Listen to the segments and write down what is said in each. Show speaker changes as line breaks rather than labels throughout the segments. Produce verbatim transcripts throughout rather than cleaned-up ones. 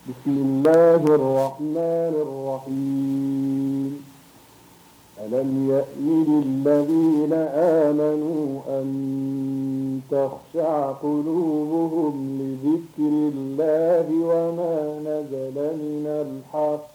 بسم الله الرحمن الرحيم. ألم يأن للذين آمنوا أن تخشع قلوبهم لذكر الله وما نزل من الحق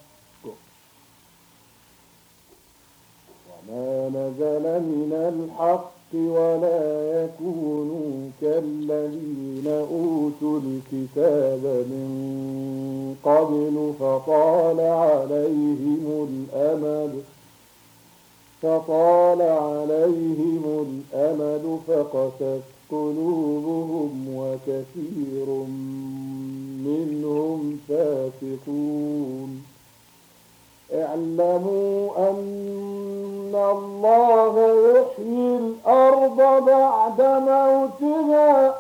وما نزل من الحق ولا يكونوا كالذين أوتوا الكتاب من قبل فطال عليهم الأمد فطال عليهم الأمد فقست قلوبهم وكثير منهم فاسقون. اعلموا أن الله يحيي الأرض بعد موتها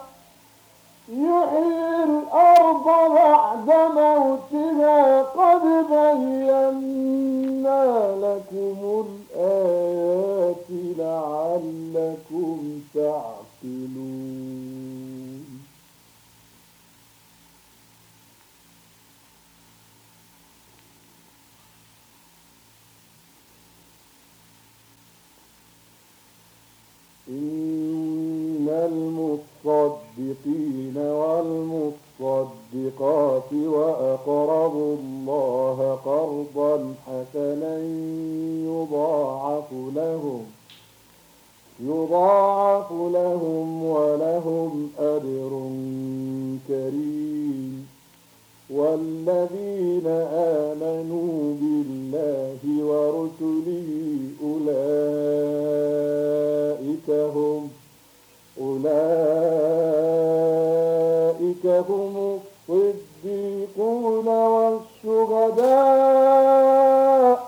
يحيي الأرض بعد موتها قد بينا لكم الآيات لعلكم تعقلون. إن المصدقين والمصدقات وأقرضوا الله قرضا حسنا يضاعف لهم يضاعف لهم ولهم أجر كريم. والذين آمنوا بالله ورسله أولئك هم أولئك هم الصديقون والشهداء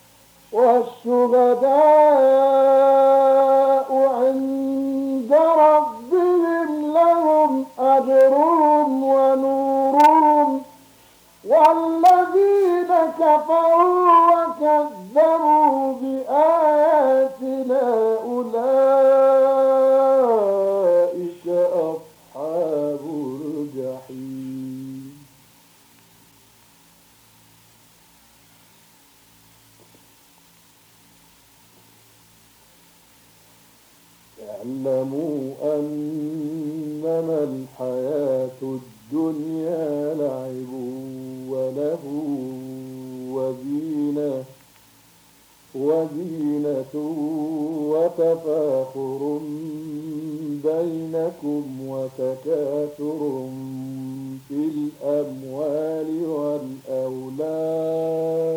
والشهداء عند ربهم لهم أجرهم ونورهم. والذين كفروا وكذبوا بآياتنا أولئك أصحاب الجحيم. اعلموا أنما الحياة الدنيا لعب وله وزينة وزينة وتفاخر بينكم وتكاثر في الأموال والأولاد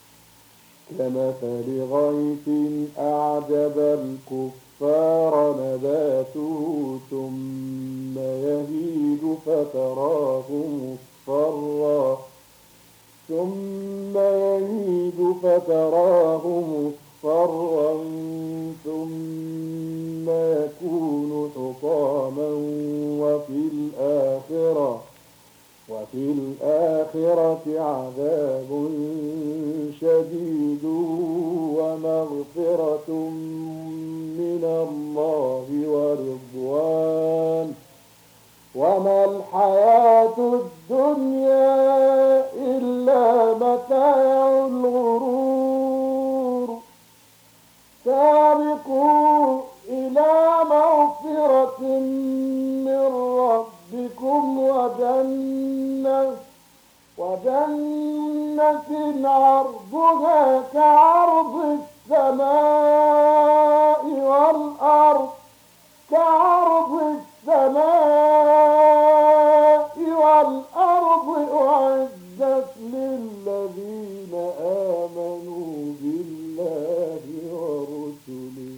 كمثل غيث أعجب الكفار نباته ثم يهيج فتراه مصفرا ثم يهيج فتراه مصفرا ثم يكون حطاما وفي الآخرة وفي الآخرة عذاب شديد ومغفرة من الله ورضوان وما الحياة الدنيا إلا متاع الغرور. سابقوا إلى مغفرة من ربكم وجنة وجنة عرضها كعرض السماء والأرض كعرض السماء والأرض أعدت للذين آمنوا بالله ورسله.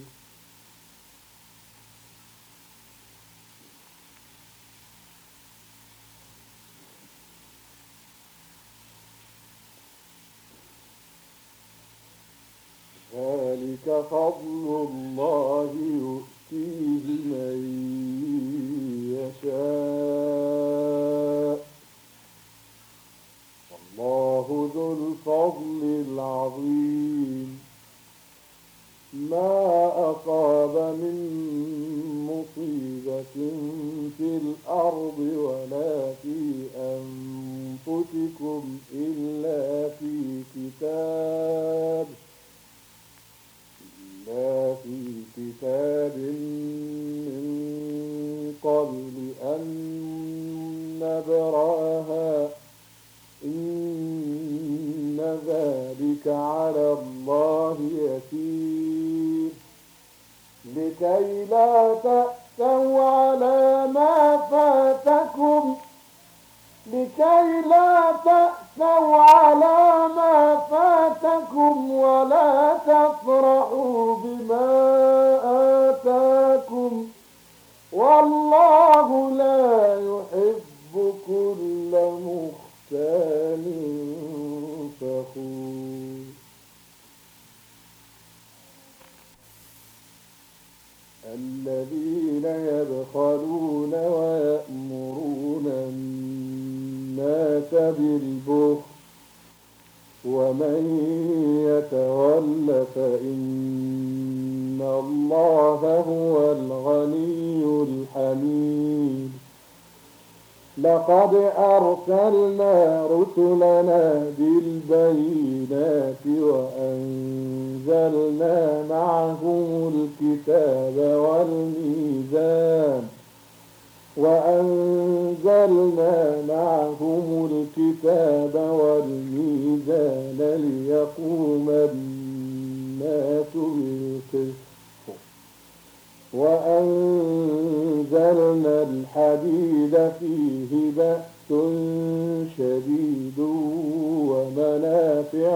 ذلك فضل الله يؤتيه من يشاء والله ذو الفضل العظيم. ما أصاب من مصيبة في الأرض ولا في أنفسكم أنفسكم إلا في كتاب إلا في كتاب من قبل أن نبرأها إن ذلك على الله يسير لكي لا تأسوا على ما فاتكم لكي لا تأسوا على ما فاتكم ولا تفرحوا بما آتاكم والله لا يحب كل مختال فخور. الذين يبخلون ويأمرون الناس بالبخل ومن يتول فإن الله هو الغني الحميد. لقد أرسلنا رسلنا بالبينات وأنزلنا معهم الكتاب والميزان وأنزلنا معهم الكتاب والميزان ليقوم الناس بالقسط وأنزلنا الحديد فيه بأس شديد ومنافع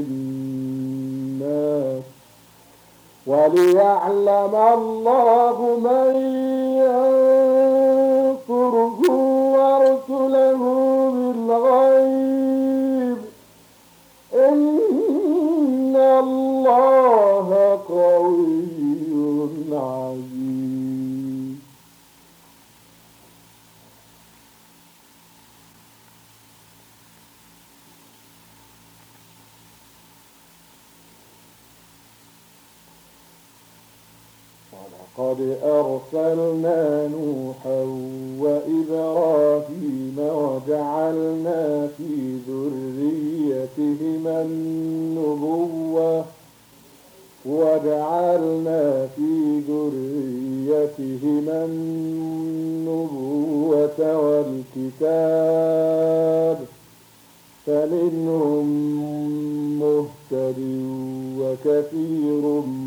للناس وليعلم الله من ينصره ورسله بالغيب إن الله قوي عزيز. ولقد أرسلنا نوحا وإبراهيم وجعلنا في ذريتهما النبوة وجعلنا في ذريتهما النبوة والكتاب فمنهم مهتد وكثير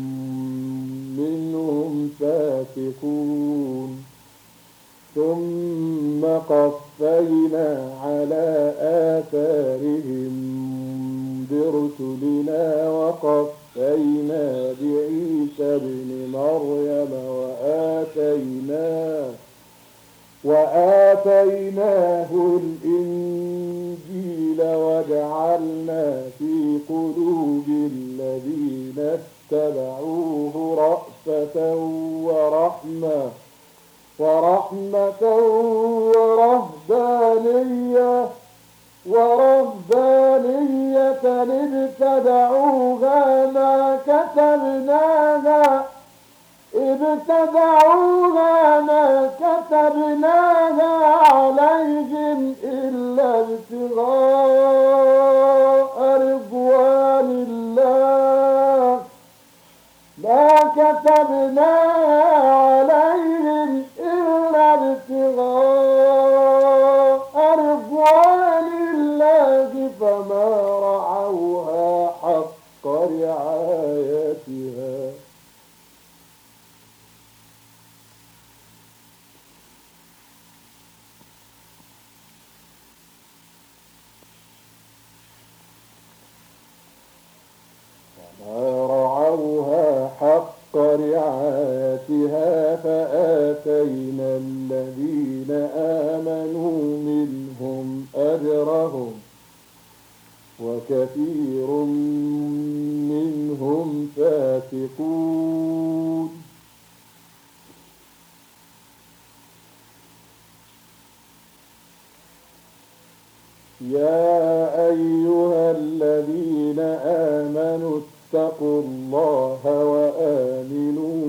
منهم فاسقون. ثم قفينا على آثارهم برسلنا وقفينا بعيسى ابن مريم وآتيناه وآتيناه الإنجيل وجعلنا في قلوب الذين اتبعوه رأفة ورحمة ورحمة ورهبانية ورهبانية ابتدعوها ما كتبناها ابتدعوها ما كتبناها عليهم إلا ابتغاء رضوان الله ما كتبناها عليهم إلا ابتغاء رضوان الله فما رعوها حق رعايتها رعوها حق رعايتها فآتينا الذين آمنوا منهم أجرهم وكثير منهم فاسقون. يا أيها الذين آمنوا اتقوا الله وآمنوا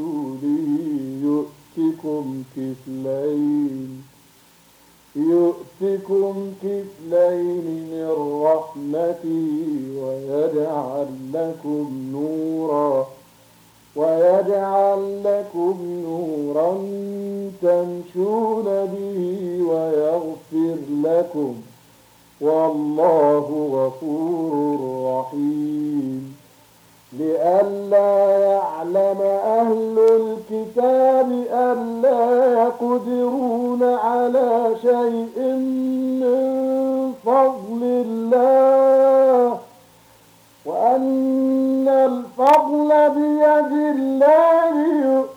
برسوله يؤتكم كفلين يؤتكم يؤتكم كفلين من رحمته ويجعل لكم نورا ويجعل لكم نورا تمشون به ويغفر لكم والله غفور رحيم. لئلا يعلم أهل الكتاب ألا يقدرون على شيء من فضل الله وأن الفضل بيد الله